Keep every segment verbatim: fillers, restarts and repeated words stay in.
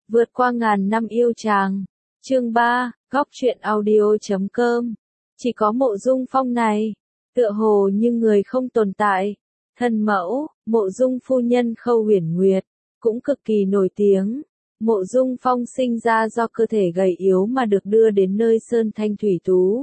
Vượt qua ngàn năm yêu chàng. Chương ba, góc truyện audio.com. Chỉ có Mộ Dung Phong này, tựa hồ như người không tồn tại. Thân mẫu, Mộ Dung phu nhân Khâu Huyền Nguyệt, cũng cực kỳ nổi tiếng. Mộ Dung Phong sinh ra do cơ thể gầy yếu mà được đưa đến nơi Sơn Thanh Thủy Tú.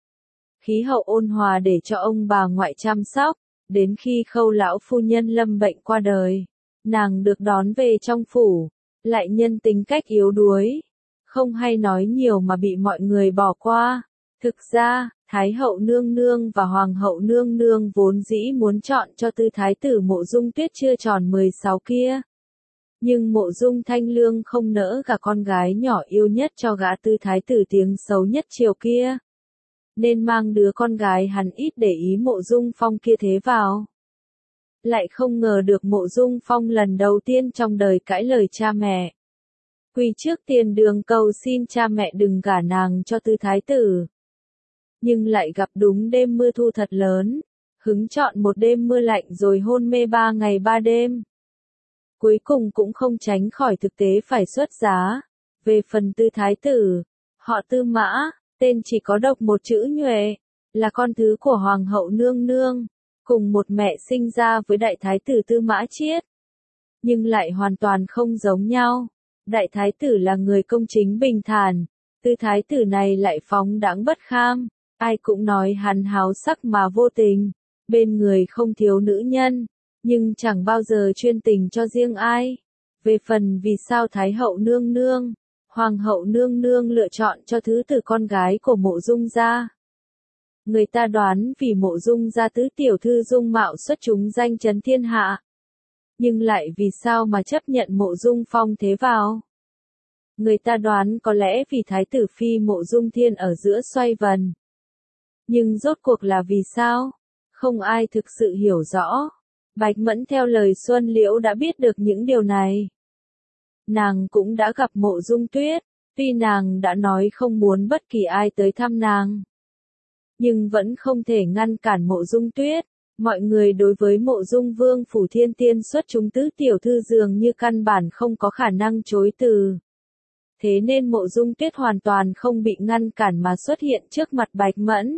Khí hậu ôn hòa để cho ông bà ngoại chăm sóc, đến khi Khâu lão phu nhân lâm bệnh qua đời, nàng được đón về trong phủ, lại nhân tính cách yếu đuối, không hay nói nhiều mà bị mọi người bỏ qua. Thực ra, Thái hậu nương nương và Hoàng hậu nương nương vốn dĩ muốn chọn cho tư thái tử Mộ Dung Tuyết chưa tròn mười sáu kia. Nhưng Mộ Dung Thanh Lương không nỡ gả con gái nhỏ yêu nhất cho gã tư thái tử tiếng xấu nhất triều kia, nên mang đứa con gái hắn ít để ý Mộ Dung Phong kia thế vào. Lại không ngờ được Mộ Dung Phong lần đầu tiên trong đời cãi lời cha mẹ, quỳ trước tiền đường cầu xin cha mẹ đừng gả nàng cho tư thái tử. Nhưng lại gặp đúng đêm mưa thu thật lớn, hứng chọn một đêm mưa lạnh rồi hôn mê ba ngày ba đêm. Cuối cùng cũng không tránh khỏi thực tế phải xuất giá. Về phần tư thái tử, họ Tư Mã, tên chỉ có độc một chữ Nhuệ, là con thứ của Hoàng hậu nương nương, cùng một mẹ sinh ra với đại thái tử Tư Mã Chiết. Nhưng lại hoàn toàn không giống nhau. Đại thái tử là người công chính bình thản, tư thái tử này lại phóng đãng bất kham, ai cũng nói hắn háo sắc mà vô tình, bên người không thiếu nữ nhân, nhưng chẳng bao giờ chuyên tình cho riêng ai. Về phần vì sao Thái hậu nương nương, Hoàng hậu nương nương lựa chọn cho thứ tử con gái của Mộ Dung gia, người ta đoán vì Mộ Dung gia tứ tiểu thư dung mạo xuất chúng danh chấn thiên hạ. Nhưng lại vì sao mà chấp nhận Mộ Dung Phong thế vào? Người ta đoán có lẽ vì Thái tử phi Mộ Dung Thiên ở giữa xoay vần. Nhưng rốt cuộc là vì sao? Không ai thực sự hiểu rõ. Bạch Mẫn theo lời Xuân Liễu đã biết được những điều này. Nàng cũng đã gặp Mộ Dung Tuyết, tuy nàng đã nói không muốn bất kỳ ai tới thăm nàng, nhưng vẫn không thể ngăn cản Mộ Dung Tuyết. Mọi người đối với Mộ Dung Vương phủ thiên tiên xuất chúng tứ tiểu thư dường như căn bản không có khả năng chối từ. Thế nên Mộ Dung Tuyết hoàn toàn không bị ngăn cản mà xuất hiện trước mặt Bạch Mẫn.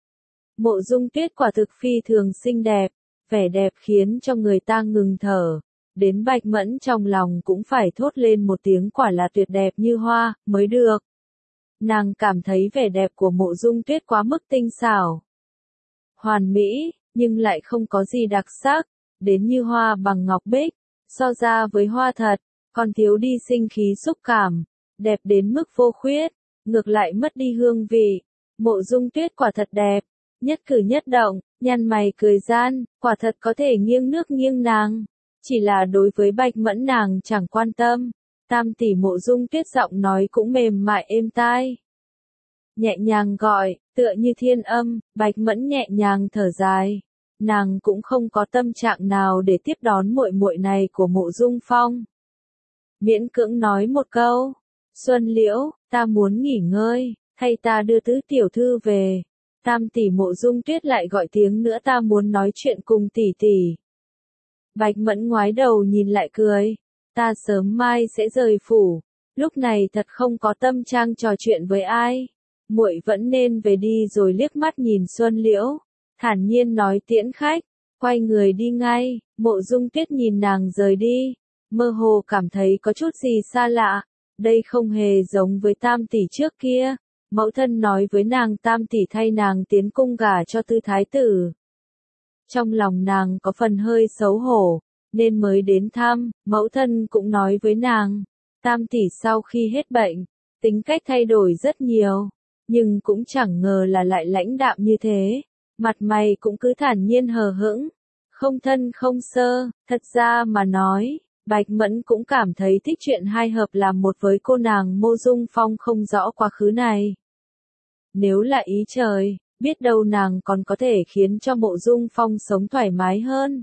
Mộ Dung Tuyết quả thực phi thường xinh đẹp, vẻ đẹp khiến cho người ta ngừng thở, đến Bạch Mẫn trong lòng cũng phải thốt lên một tiếng quả là tuyệt đẹp như hoa, mới được. Nàng cảm thấy vẻ đẹp của Mộ Dung Tuyết quá mức tinh xảo, hoàn mỹ, nhưng lại không có gì đặc sắc, đến như hoa bằng ngọc bích, so ra với hoa thật, còn thiếu đi sinh khí xúc cảm, đẹp đến mức vô khuyết, ngược lại mất đi hương vị. Mộ Dung Tuyết quả thật đẹp, nhất cử nhất động, nhăn mày cười gian, quả thật có thể nghiêng nước nghiêng nàng. Chỉ là đối với Bạch Mẫn nàng chẳng quan tâm. Tam tỷ Mộ Dung Tuyết giọng nói cũng mềm mại êm tai, nhẹ nhàng gọi, tựa như thiên âm. Bạch Mẫn nhẹ nhàng thở dài, nàng cũng không có tâm trạng nào để tiếp đón muội muội này của Mộ Dung Phong. Miễn cưỡng nói một câu, Xuân Liễu, ta muốn nghỉ ngơi, thay ta đưa tứ tiểu thư về. Tam tỷ Mộ Dung Tuyết lại gọi tiếng nữa, ta muốn nói chuyện cùng tỷ tỷ. Bạch Mẫn ngoái đầu nhìn lại cười, ta sớm mai sẽ rời phủ, lúc này thật không có tâm trạng trò chuyện với ai, muội vẫn nên về đi. Rồi liếc mắt nhìn Xuân Liễu, thản nhiên nói tiễn khách, quay người đi ngay. Mộ Dung Tuyết nhìn nàng rời đi, mơ hồ cảm thấy có chút gì xa lạ, đây không hề giống với Tam tỷ trước kia. Mẫu thân nói với nàng Tam tỷ thay nàng tiến cung gả cho tư thái tử. Trong lòng nàng có phần hơi xấu hổ, nên mới đến thăm. Mẫu thân cũng nói với nàng, Tam tỷ sau khi hết bệnh, tính cách thay đổi rất nhiều, nhưng cũng chẳng ngờ là lại lãnh đạm như thế, mặt mày cũng cứ thản nhiên hờ hững, không thân không sơ. Thật ra mà nói, Bạch Mẫn cũng cảm thấy thích chuyện hai hợp làm một với cô nàng Mộ Dung Phong không rõ quá khứ này. Nếu là ý trời, biết đâu nàng còn có thể khiến cho Mộ Dung Phong sống thoải mái hơn.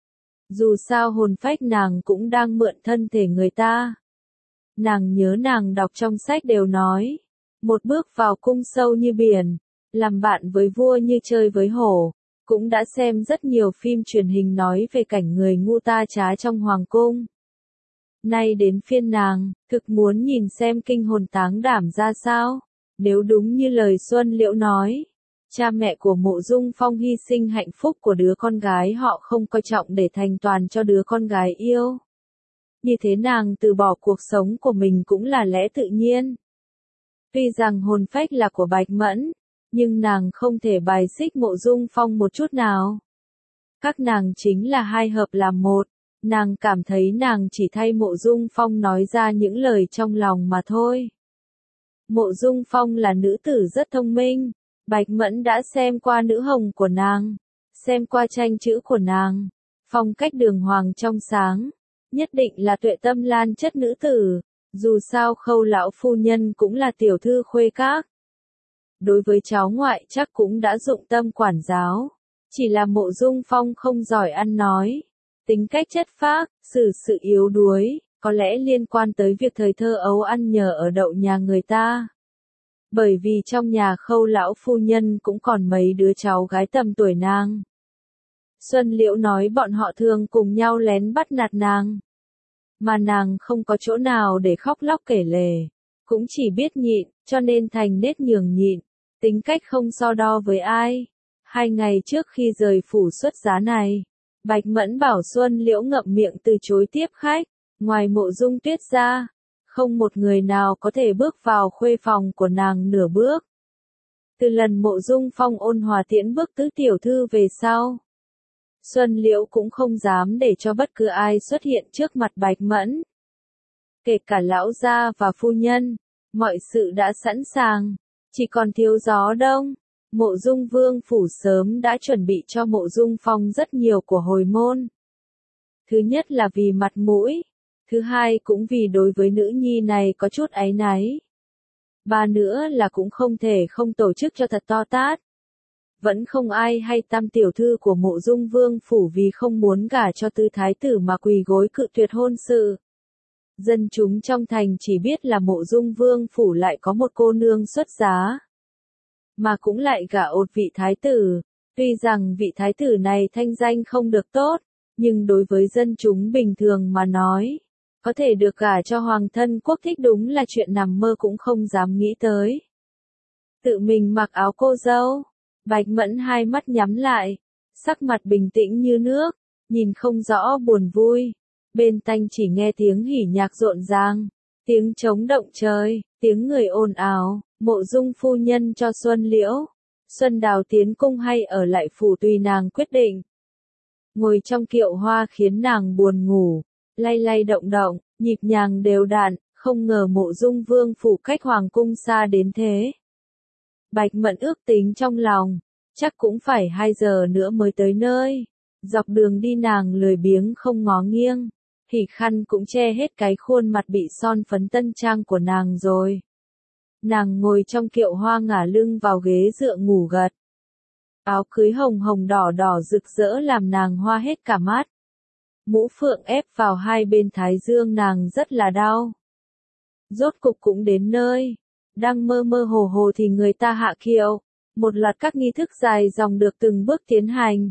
Dù sao hồn phách nàng cũng đang mượn thân thể người ta. Nàng nhớ nàng đọc trong sách đều nói, một bước vào cung sâu như biển, làm bạn với vua như chơi với hổ. Cũng đã xem rất nhiều phim truyền hình nói về cảnh người ngu ta trá trong hoàng cung. Nay đến phiên nàng, thực muốn nhìn xem kinh hồn táng đảm ra sao. Nếu đúng như lời Xuân Liễu nói, cha mẹ của Mộ Dung Phong hy sinh hạnh phúc của đứa con gái họ không coi trọng để thành toàn cho đứa con gái yêu. Như thế nàng từ bỏ cuộc sống của mình cũng là lẽ tự nhiên. Tuy rằng hồn phách là của Bạch Mẫn, nhưng nàng không thể bài xích Mộ Dung Phong một chút nào. Các nàng chính là hai hợp làm một, nàng cảm thấy nàng chỉ thay Mộ Dung Phong nói ra những lời trong lòng mà thôi. Mộ Dung Phong là nữ tử rất thông minh, Bạch Mẫn đã xem qua nữ hồng của nàng, xem qua tranh chữ của nàng, phong cách đường hoàng trong sáng, nhất định là tuệ tâm lan chất nữ tử, dù sao Khâu lão phu nhân cũng là tiểu thư khuê các. Đối với cháu ngoại chắc cũng đã dụng tâm quản giáo, chỉ là Mộ Dung Phong không giỏi ăn nói, tính cách chất phác, xử sự yếu đuối, có lẽ liên quan tới việc thời thơ ấu ăn nhờ ở đậu nhà người ta. Bởi vì trong nhà Khâu lão phu nhân cũng còn mấy đứa cháu gái tầm tuổi nàng. Xuân Liễu nói bọn họ thường cùng nhau lén bắt nạt nàng. Mà nàng không có chỗ nào để khóc lóc kể lể, cũng chỉ biết nhịn, cho nên thành nết nhường nhịn, tính cách không so đo với ai. Hai ngày trước khi rời phủ xuất giá này, Bạch Mẫn bảo Xuân Liễu ngậm miệng từ chối tiếp khách, ngoài Mộ Dung Tuyết ra, không một người nào có thể bước vào khuê phòng của nàng nửa bước. Từ lần Mộ Dung Phong ôn hòa tiễn bước tứ tiểu thư về sau, Xuân Liễu cũng không dám để cho bất cứ ai xuất hiện trước mặt Bạch Mẫn. Kể cả lão gia và phu nhân, mọi sự đã sẵn sàng, chỉ còn thiếu gió đông. Mộ Dung Vương phủ sớm đã chuẩn bị cho Mộ Dung Phong rất nhiều của hồi môn. Thứ nhất là vì mặt mũi, thứ hai cũng vì đối với nữ nhi này có chút áy náy. Ba nữa là cũng không thể không tổ chức cho thật to tát. Vẫn không ai hay tam tiểu thư của Mộ Dung Vương phủ vì không muốn gả cho tư thái tử mà quỳ gối cự tuyệt hôn sự. Dân chúng trong thành chỉ biết là Mộ Dung Vương phủ lại có một cô nương xuất giá, mà cũng lại gả ột vị thái tử. Tuy rằng vị thái tử này thanh danh không được tốt, nhưng đối với dân chúng bình thường mà nói, có thể được gả cho hoàng thân quốc thích đúng là chuyện nằm mơ cũng không dám nghĩ tới. Tự mình mặc áo cô dâu, Bạch Mẫn hai mắt nhắm lại, sắc mặt bình tĩnh như nước, nhìn không rõ buồn vui. Bên tai chỉ nghe tiếng hỉ nhạc rộn ràng, tiếng trống động trời, tiếng người ồn ào. Mộ Dung phu nhân cho Xuân Liễu, Xuân Đào tiến cung hay ở lại phủ tùy nàng quyết định. Ngồi trong kiệu hoa khiến nàng buồn ngủ, lay lay động động, nhịp nhàng đều đặn, không ngờ Mộ Dung Vương phủ cách hoàng cung xa đến thế. Bạch Mẫn ước tính trong lòng, chắc cũng phải hai giờ nữa mới tới nơi. Dọc đường đi nàng lười biếng không ngó nghiêng, hỉ khăn cũng che hết cái khuôn mặt bị son phấn tân trang của nàng rồi. Nàng ngồi trong kiệu hoa ngả lưng vào ghế dựa ngủ gật. Áo cưới hồng hồng đỏ đỏ rực rỡ làm nàng hoa hết cả mắt. Mũ phượng ép vào hai bên thái dương nàng rất là đau. Rốt cục cũng đến nơi. Đang mơ mơ hồ hồ thì người ta hạ kiệu. Một loạt các nghi thức dài dòng được từng bước tiến hành.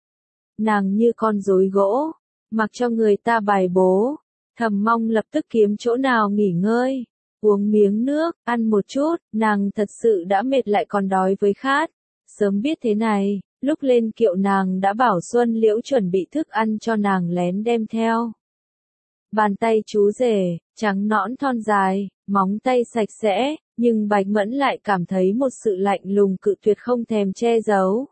Nàng như con rối gỗ, mặc cho người ta bài bố, thầm mong lập tức kiếm chỗ nào nghỉ ngơi. Uống miếng nước, ăn một chút, nàng thật sự đã mệt lại còn đói với khát. Sớm biết thế này, lúc lên kiệu nàng đã bảo Xuân Liễu chuẩn bị thức ăn cho nàng lén đem theo. Bàn tay chú rể, trắng nõn thon dài, móng tay sạch sẽ, nhưng Bạch Mẫn lại cảm thấy một sự lạnh lùng cự tuyệt không thèm che giấu.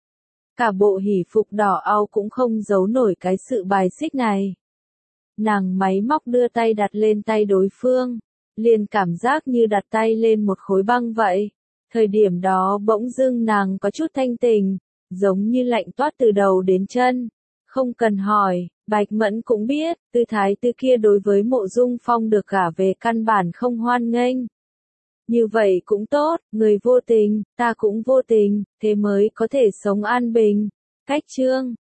Cả bộ hỉ phục đỏ au cũng không giấu nổi cái sự bài xích này. Nàng máy móc đưa tay đặt lên tay đối phương, liền cảm giác như đặt tay lên một khối băng vậy. Thời điểm đó bỗng dưng nàng có chút thanh tình, giống như lạnh toát từ đầu đến chân. Không cần hỏi, Bạch Mẫn cũng biết, tư thái tư kia đối với Mộ Dung Phong được gả về căn bản không hoan nghênh. Như vậy cũng tốt, người vô tình, ta cũng vô tình, thế mới có thể sống an bình. Cách chương